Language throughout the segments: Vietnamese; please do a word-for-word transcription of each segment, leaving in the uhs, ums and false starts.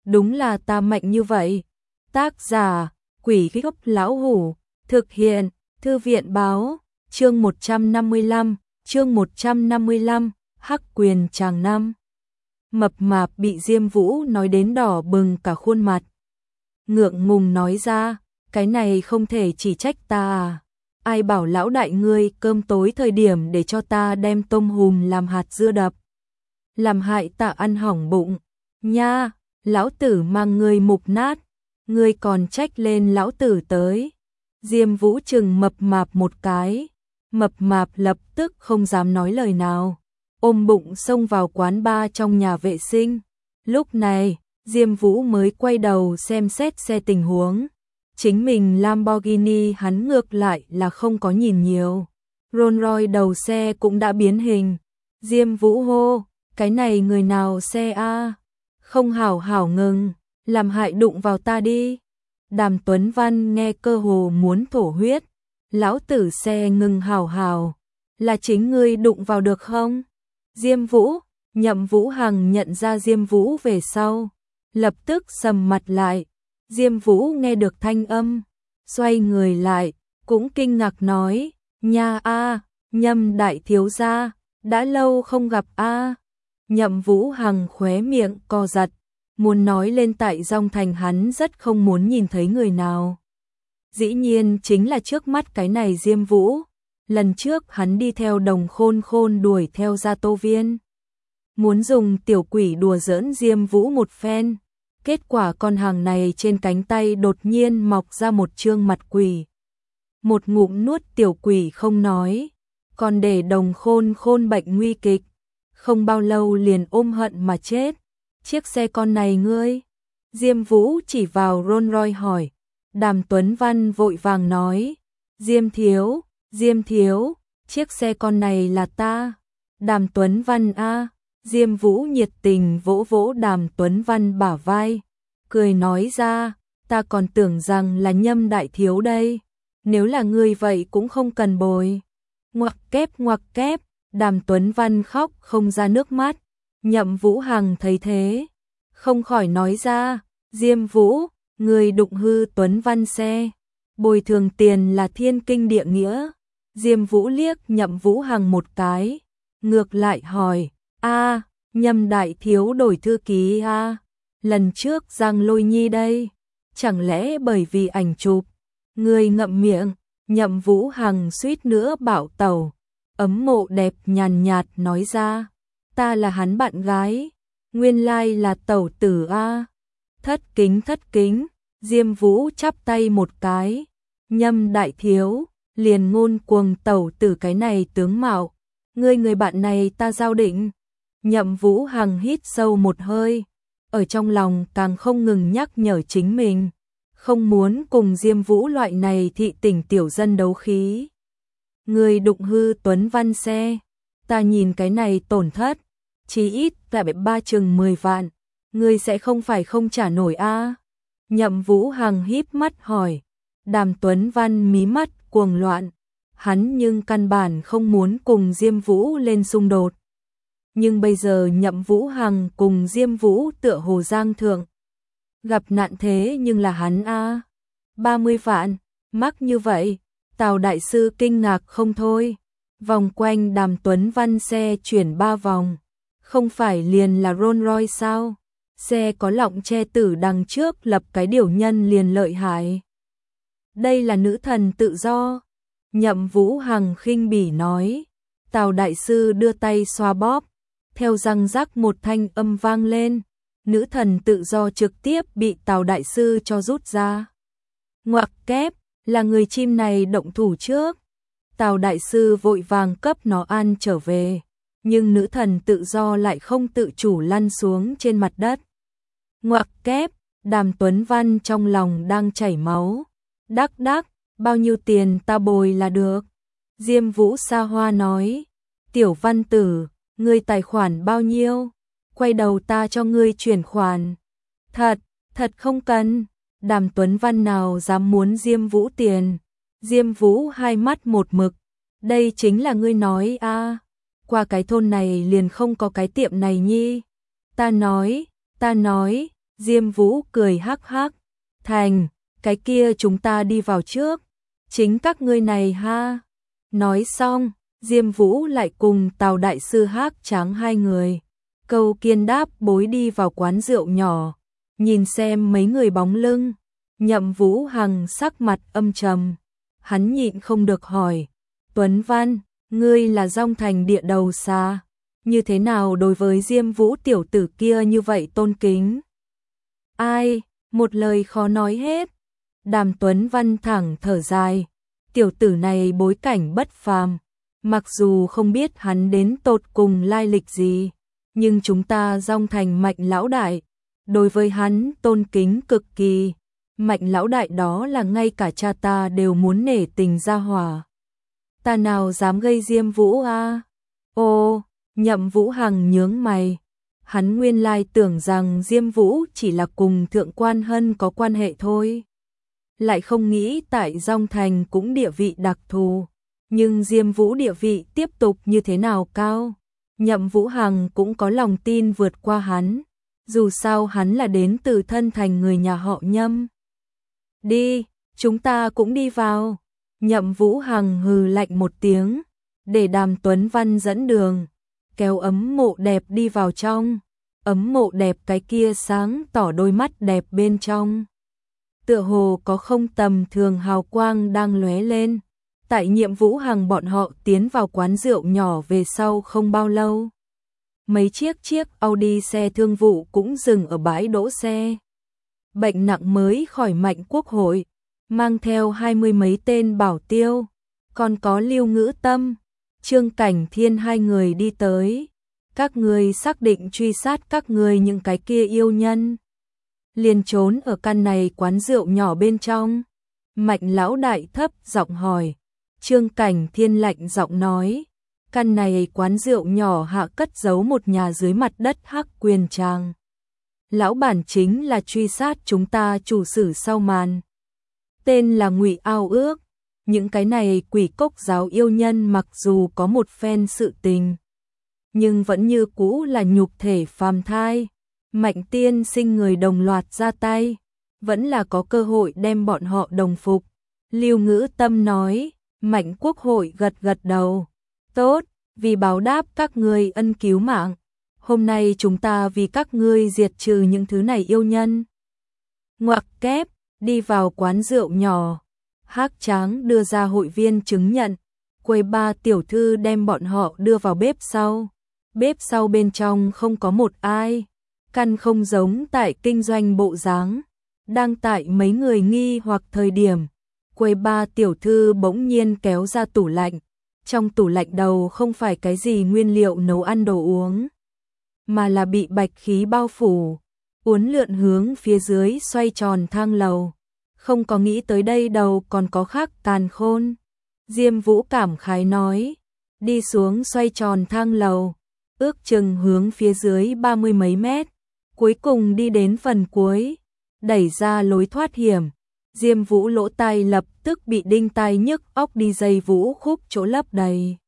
đúng là ta mạnh như vậy. Tác giả, Quỷ Gốc Lão Hủ, thực hiện, Thư viện báo, chương một trăm năm mươi lăm, chương một trăm năm mươi lăm, Hắc Quyền Tràng Năm. Mập mạp bị Diêm Vũ nói đến đỏ bừng cả khuôn mặt. Ngượng ngùng nói ra, cái này không thể chỉ trách ta à. Ai bảo lão đại ngươi cơm tối thời điểm để cho ta đem tôm hùm làm hạt dưa đập. Làm hại ta ăn hỏng bụng. Nha, lão tử mang ngươi mục nát. Ngươi còn trách lên lão tử tới. Diêm Vũ trừng mập mạp một cái. Mập mạp lập tức không dám nói lời nào. Ôm bụng xông vào quán bar trong nhà vệ sinh. Lúc này, Diêm Vũ mới quay đầu xem xét xe tình huống. Chính mình Lamborghini hắn ngược lại là không có nhìn nhiều. Rolls Royce đầu xe cũng đã biến hình. Diêm Vũ hô, cái này người nào xe a? Không hảo hảo ngừng, làm hại đụng vào ta đi. Đàm Tuấn Văn nghe cơ hồ muốn thổ huyết. Lão tử xe ngừng hảo hảo, là chính ngươi đụng vào được không? Diêm Vũ, Nhậm Vũ Hằng nhận ra Diêm Vũ về sau, lập tức sầm mặt lại. Diêm Vũ nghe được thanh âm, xoay người lại, cũng kinh ngạc nói, nha a, Nhâm đại thiếu gia, đã lâu không gặp a. Nhậm Vũ Hằng khóe miệng co giật, muốn nói lên tại Dòng Thành hắn rất không muốn nhìn thấy người nào. Dĩ nhiên chính là trước mắt cái này Diêm Vũ. Lần trước hắn đi theo Đồng Khôn Khôn đuổi theo Gia Tô Viên, muốn dùng tiểu quỷ đùa giỡn Diêm Vũ một phen. Kết quả con hàng này trên cánh tay đột nhiên mọc ra một trương mặt quỷ. Một ngụm nuốt tiểu quỷ không nói, còn để Đồng Khôn Khôn bệnh nguy kịch, không bao lâu liền ôm hận mà chết. Chiếc xe con này ngươi? Diêm Vũ chỉ vào Rolls Royce hỏi. Đàm Tuấn Văn vội vàng nói, Diêm thiếu, Diêm thiếu, chiếc xe con này là ta. Đàm Tuấn Văn a. Diêm Vũ nhiệt tình vỗ vỗ Đàm Tuấn Văn bả vai, cười nói ra, ta còn tưởng rằng là Nhâm đại thiếu đây, nếu là ngươi vậy cũng không cần bồi. Ngoặc kép ngoặc kép, Đàm Tuấn Văn khóc không ra nước mắt. Nhậm Vũ Hằng thấy thế, không khỏi nói ra, Diêm Vũ, ngươi đụng hư Tuấn Văn xe, bồi thường tiền là thiên kinh địa nghĩa. Diêm Vũ liếc Nhậm Vũ Hằng một cái, ngược lại hỏi, a, Nhâm đại thiếu đổi thư ký a, lần trước Giang Lôi Nhi đây, chẳng lẽ bởi vì ảnh chụp? Ngươi ngậm miệng. Nhậm Vũ Hằng suýt nữa bạo tẩu. Ấm Mộ đẹp nhàn nhạt nói ra, ta là hắn bạn gái, nguyên lai là tẩu tử a. Thất kính thất kính. Diêm Vũ chắp tay một cái, Nhâm đại thiếu, liền ngôn cuồng tẩu tử cái này tướng mạo, ngươi người bạn này ta giao định. Nhậm Vũ Hằng hít sâu một hơi, ở trong lòng càng không ngừng nhắc nhở chính mình, không muốn cùng Diêm Vũ loại này thị tỉnh tiểu dân đấu khí. Ngươi đụng hư Tuấn Văn xe, ta nhìn cái này tổn thất, chí ít tại ba chừng mười vạn, ngươi sẽ không phải không trả nổi a? Nhậm Vũ Hằng híp mắt hỏi. Đàm Tuấn Văn mí mắt cuồng loạn, hắn nhưng căn bản không muốn cùng Diêm Vũ lên xung đột. Nhưng bây giờ Nhậm Vũ Hằng cùng Diêm Vũ tựa hồ giang thượng. Gặp nạn thế nhưng là hắn a. ba mươi vạn, mắc như vậy, Tào đại sư kinh ngạc không thôi. Vòng quanh Đàm Tuấn Văn xe chuyển ba vòng, không phải liền là Rolls Royce sao? Xe có lọng che tử đằng trước lập cái điều nhân liền lợi hại. Đây là nữ thần tự do. Nhậm Vũ Hằng khinh bỉ nói. Tào đại sư đưa tay xoa bóp, theo răng rắc một thanh âm vang lên, nữ thần tự do trực tiếp bị Tào đại sư cho rút ra. Ngoặc kép, là người chim này động thủ trước. Tào đại sư vội vàng cấp nó ăn trở về, nhưng nữ thần tự do lại không tự chủ lăn xuống trên mặt đất. Ngoặc kép, Đàm Tuấn Văn trong lòng đang chảy máu. Đắc đắc, bao nhiêu tiền ta bồi là được. Diêm Vũ xa hoa nói, tiểu văn tử, ngươi tài khoản bao nhiêu? Quay đầu ta cho ngươi chuyển khoản. Thật, thật không cần. Đàm Tuấn Văn nào dám muốn Diêm Vũ tiền. Diêm Vũ hai mắt một mực, đây chính là ngươi nói a? Qua cái thôn này liền không có cái tiệm này nhi. Ta nói, ta nói, Diêm Vũ cười hắc hắc, thành, cái kia chúng ta đi vào trước, chính các ngươi này ha. Nói xong, Diêm Vũ lại cùng Tào đại sư Hắc Tráng hai người, câu kiên đáp bối đi vào quán rượu nhỏ, nhìn xem mấy người bóng lưng, Nhậm Vũ Hằng sắc mặt âm trầm, hắn nhịn không được hỏi, Tuấn Văn, ngươi là Dong Thành địa đầu xa, như thế nào đối với Diêm Vũ tiểu tử kia như vậy tôn kính? Ai, một lời khó nói hết. Đàm Tuấn Văn thẳng thở dài, tiểu tử này bối cảnh bất phàm, mặc dù không biết hắn đến tột cùng lai lịch gì, nhưng chúng ta Dong Thành Mạnh lão đại, đối với hắn tôn kính cực kỳ. Mạnh lão đại đó là ngay cả cha ta đều muốn nể tình ra hỏa. Ta nào dám gây Diêm Vũ a? À? Ô, Nhậm Vũ Hằng nhướng mày. Hắn nguyên lai tưởng rằng Diêm Vũ chỉ là cùng Thượng Quan Hân có quan hệ thôi. Lại không nghĩ tại Dong Thành cũng địa vị đặc thù. Nhưng Diêm Vũ địa vị tiếp tục như thế nào cao. Nhậm Vũ Hằng cũng có lòng tin vượt qua hắn. Dù sao hắn là đến từ thân thành người nhà họ Nhâm. Đi, chúng ta cũng đi vào. Nhậm Vũ Hằng hừ lạnh một tiếng, để Đàm Tuấn Văn dẫn đường, kéo ấm mộ đẹp đi vào trong. Ấm mộ đẹp cái kia sáng tỏ đôi mắt đẹp bên trong. Tựa hồ có không tầm thường hào quang đang lóe lên. Tại Nhiệm Vũ Hằng bọn họ tiến vào quán rượu nhỏ về sau không bao lâu. Mấy chiếc chiếc Audi xe thương vụ cũng dừng ở bãi đỗ xe. Bệnh nặng mới khỏi Mạnh Quốc hội, mang theo hai mươi mấy tên bảo tiêu, còn có Lưu Ngữ Tâm, Trương Cảnh Thiên hai người đi tới. Các người xác định truy sát các người những cái kia yêu nhân. Liền trốn ở căn này quán rượu nhỏ bên trong. Mạnh lão đại thấp giọng hỏi. Trương Cảnh Thiên lạnh giọng nói. Căn này quán rượu nhỏ hạ cất giấu một nhà dưới mặt đất Hắc Quyền Tràng. Lão bản chính là truy sát chúng ta chủ sử sau màn. Tên là Ngụy Ao Ước. Những cái này quỷ cốc giáo yêu nhân mặc dù có một phen sự tình, nhưng vẫn như cũ là nhục thể phàm thai. Mạnh tiên sinh người đồng loạt ra tay, vẫn là có cơ hội đem bọn họ đồng phục. Lưu Ngữ Tâm nói. Mạnh Quốc hội gật gật đầu. Tốt, vì báo đáp các ngươi ân cứu mạng, hôm nay chúng ta vì các ngươi diệt trừ những thứ này yêu nhân. Ngoặc kép, đi vào quán rượu nhỏ. Hắc Tráng đưa ra hội viên chứng nhận. Quầy ba tiểu thư đem bọn họ đưa vào bếp sau. Bếp sau bên trong không có một ai. Căn không giống tại kinh doanh bộ dáng. Đang tại mấy người nghi hoặc thời điểm. Quầy ba tiểu thư bỗng nhiên kéo ra tủ lạnh. Trong tủ lạnh đầu không phải cái gì nguyên liệu nấu ăn đồ uống, mà là bị bạch khí bao phủ, uốn lượn hướng phía dưới xoay tròn thang lầu. Không có nghĩ tới đây đầu còn có khác càn khôn. Diêm Vũ cảm khái nói. Đi xuống xoay tròn thang lầu, ước chừng hướng phía dưới ba mươi mấy mét. Cuối cùng đi đến phần cuối, đẩy ra lối thoát hiểm. Diêm Vũ lỗ tai lập tức bị đinh tai nhức óc đi dây vũ khúc chỗ lấp đầy.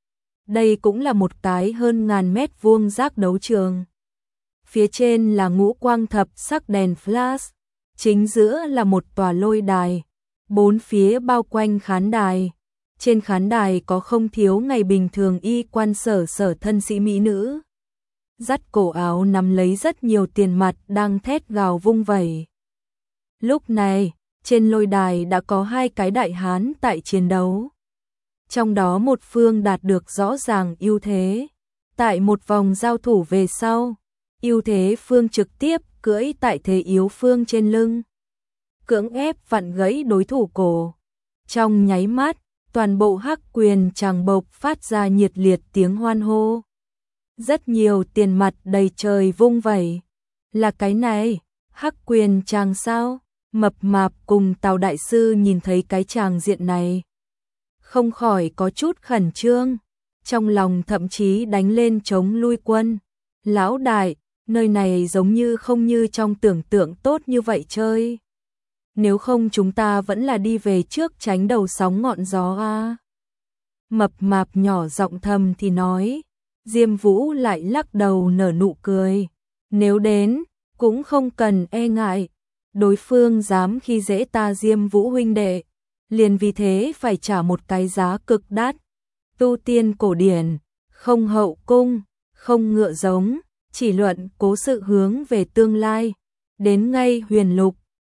Đây cũng là một cái hơn ngàn mét vuông rác đấu trường. Phía trên là ngũ quang thập sắc đèn flash, chính giữa là một tòa lôi đài, bốn phía bao quanh khán đài. Trên khán đài có không thiếu ngày bình thường y quan sở sở thân sĩ mỹ nữ. Dắt cổ áo nắm lấy rất nhiều tiền mặt đang thét gào vung vẩy. Lúc này, trên lôi đài đã có hai cái đại hán tại chiến đấu. Trong đó một phương đạt được rõ ràng ưu thế. Tại một vòng giao thủ về sau, ưu thế phương trực tiếp cưỡi tại thế yếu phương trên lưng, cưỡng ép vặn gãy đối thủ cổ. Trong nháy mắt, toàn bộ Hắc Quyền Tràng bộc phát ra nhiệt liệt tiếng hoan hô. Rất nhiều tiền mặt đầy trời vung vẩy. Là cái này, Hắc Quyền Tràng sao? Mập mạp cùng Tào đại sư nhìn thấy cái tràng diện này, không khỏi có chút khẩn trương, trong lòng thậm chí đánh lên chống lui quân. Lão đại, nơi này giống như không như trong tưởng tượng tốt như vậy chơi. Nếu không chúng ta vẫn là đi về trước tránh đầu sóng ngọn gió a. Mập mạp nhỏ giọng thầm thì nói. Diêm Vũ lại lắc đầu nở nụ cười. Nếu đến, cũng không cần e ngại, đối phương dám khi dễ ta Diêm Vũ huynh đệ, liền vì thế phải trả một cái giá cực đắt. Tu tiên cổ điển, không hậu cung, không ngựa giống, chỉ luận cố sự hướng về tương lai, đến ngay huyền lục,